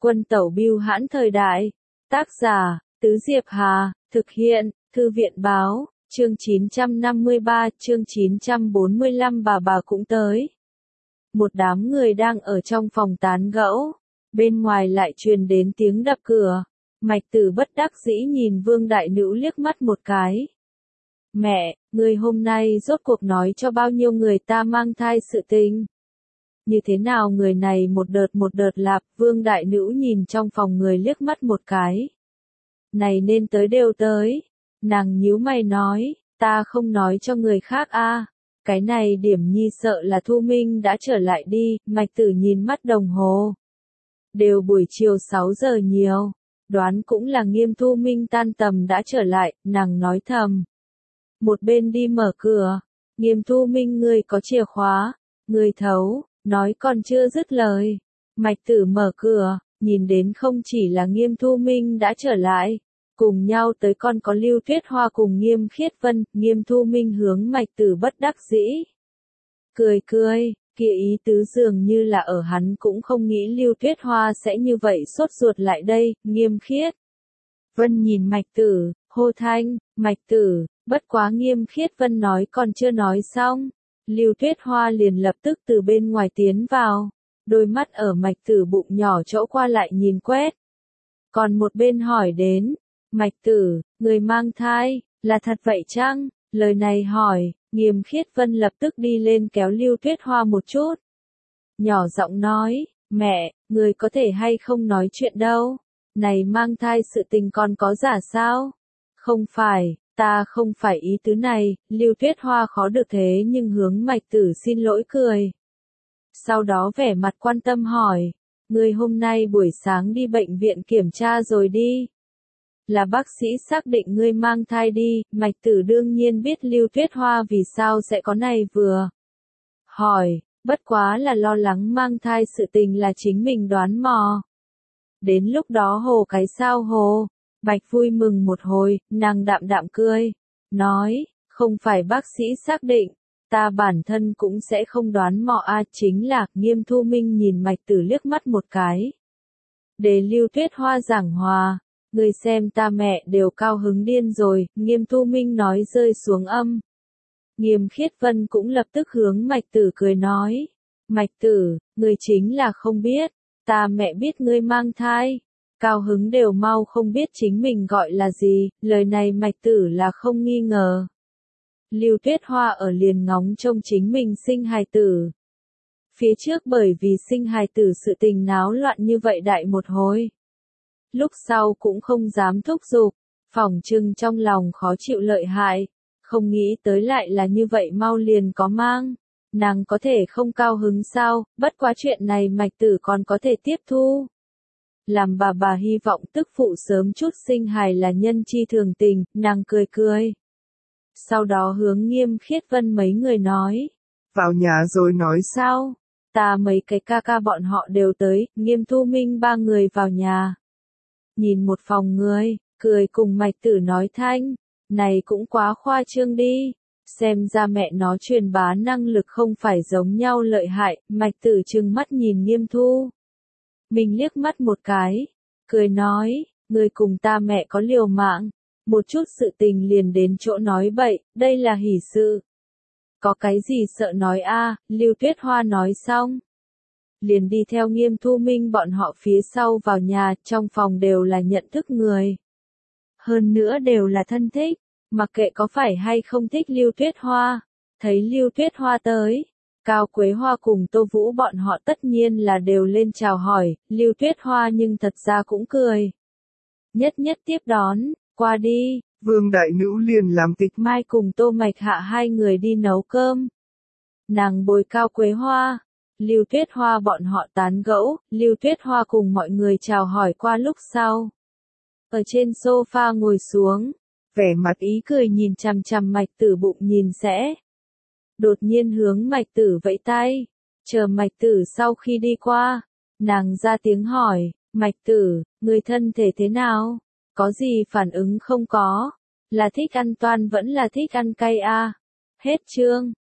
Quân tẩu bưu hãn thời đại. Tác giả, Tứ Diệp Hà, thực hiện, Thư viện báo, chương 953, chương 945 bà cũng tới. Một đám người đang ở trong phòng tán gẫu, bên ngoài lại truyền đến tiếng đập cửa. Mạch Tử bất đắc dĩ nhìn Vương Đại Nữ liếc mắt một cái. Mẹ, người hôm nay rốt cuộc nói cho bao nhiêu người ta mang thai sự tình? Như thế nào người này một đợt lạp? Vương Đại Nữ nhìn trong phòng người liếc mắt một cái. Này nên tới đều tới. Nàng nhíu mày nói, ta không nói cho người khác a. Cái này Điểm Nhi sợ là Thu Minh đã trở lại đi. Mạch Tử nhìn mắt đồng hồ. Đều buổi chiều 6 giờ nhiều. Đoán cũng là Nghiêm Thu Minh tan tầm đã trở lại, nàng nói thầm. Một bên đi mở cửa. Nghiêm Thu Minh, ngươi có chìa khóa. Ngươi thấu, nói còn chưa dứt lời. Mạch Tử mở cửa, nhìn đến không chỉ là Nghiêm Thu Minh đã trở lại. Cùng nhau tới còn có Lưu Tuyết Hoa cùng Nghiêm Khiết Vân. Nghiêm Thu Minh hướng Mạch Tử bất đắc dĩ. Cười, kia ý tứ dường như là ở hắn cũng không nghĩ Lưu Tuyết Hoa sẽ như vậy sốt ruột lại đây. Nghiêm Khiết Vân nhìn Mạch Tử, hô thanh, Mạch Tử, bất quá Nghiêm Khiết Vân nói còn chưa nói xong. Lưu Tuyết Hoa liền lập tức từ bên ngoài tiến vào, đôi mắt ở Mạch Tử bụng nhỏ chỗ qua lại nhìn quét. Còn một bên hỏi đến, Mạch Tử, người mang thai, là thật vậy chăng? Lời này hỏi, Nghiêm Khiết Vân lập tức đi lên kéo Lưu Tuyết Hoa một chút. Nhỏ giọng nói, mẹ, người có thể hay không nói chuyện đâu? Này mang thai sự tình còn có giả sao? Không phải, ta không phải ý tứ này. Lưu Tuyết Hoa khó được thế nhưng hướng Mạch Tử xin lỗi cười. Sau đó vẻ mặt quan tâm hỏi, người hôm nay buổi sáng đi bệnh viện kiểm tra rồi đi. Là bác sĩ xác định ngươi mang thai đi. Mạch Tử đương nhiên biết Lưu Tuyết Hoa vì sao sẽ có này vừa. Hỏi, bất quá là lo lắng mang thai sự tình là chính mình đoán mò. Đến lúc đó hồ cái sao hồ. Bạch vui mừng một hồi, nàng đạm cười. Nói, không phải bác sĩ xác định. Ta bản thân cũng sẽ không đoán mò chính là. Nghiêm Thu Minh nhìn Mạch Tử liếc mắt một cái. Để Lưu Tuyết Hoa giảng hòa. Người xem ta mẹ đều cao hứng điên rồi. Nghiêm Thu Minh nói rơi xuống âm. Nghiêm Khiết Vân cũng lập tức hướng Mạch Tử cười nói. Mạch Tử, người chính là không biết. Ta mẹ biết ngươi mang thai. Cao hứng đều mau không biết chính mình gọi là gì. Lời này Mạch Tử là không nghi ngờ. Lưu Tuyết Hoa ở liền ngóng trông chính mình sinh hài tử. Phía trước bởi vì sinh hài tử sự tình náo loạn như vậy đại một hồi. Lúc sau cũng không dám thúc giục, phỏng chừng trong lòng khó chịu lợi hại, không nghĩ tới lại là như vậy mau liền có mang. Nàng có thể không cao hứng sao? Bất quá chuyện này Mạch Tử còn có thể tiếp thu. Làm bà hy vọng tức phụ sớm chút sinh hài là nhân chi thường tình. Nàng cười. Sau đó hướng Nghiêm Khiết Vân mấy người nói. Vào nhà rồi nói sao? Ta mấy cái ca bọn họ đều tới. Nghiêm Thu Minh ba người vào nhà. Nhìn một phòng người, cười cùng Mạch Tử nói thanh. Này cũng quá khoa trương đi. Xem ra mẹ nó truyền bá năng lực không phải giống nhau lợi hại. Mạch Tử trừng mắt nhìn Nghiêm Thu Minh liếc mắt một cái. Cười nói, người cùng ta mẹ có liều mạng. Một chút sự tình liền đến chỗ nói bậy. Đây là hỷ sự. Có cái gì sợ nói Lưu Tuyết Hoa nói xong. Liền đi theo Nghiêm Thu Minh bọn họ phía sau vào nhà. Trong phòng đều là nhận thức người. Hơn nữa đều là thân thích. Mặc kệ có phải hay không thích Lưu Tuyết Hoa. Thấy Lưu Tuyết Hoa tới. Cao Quế Hoa cùng Tô Vũ bọn họ tất nhiên là đều lên chào hỏi. Lưu Tuyết Hoa nhưng thật ra cũng cười. Nhất tiếp đón. Qua đi. Vương Đại Nữ liền làm tịch mai cùng Tô Mạch Hạ hai người đi nấu cơm. Nàng bồi Cao Quế Hoa. Lưu Tuyết Hoa bọn họ tán gẫu. Lưu Tuyết Hoa cùng mọi người chào hỏi qua lúc sau. Ở trên sofa ngồi xuống. Vẻ mặt ý cười nhìn chằm Mạch Tử bụng nhìn sẽ. Đột nhiên hướng Mạch Tử vẫy tay. Chờ Mạch Tử sau khi đi qua. Nàng ra tiếng hỏi. Mạch Tử, người thân thể thế nào? Có gì phản ứng không có? Là thích ăn toan vẫn là thích ăn cay Hết chương.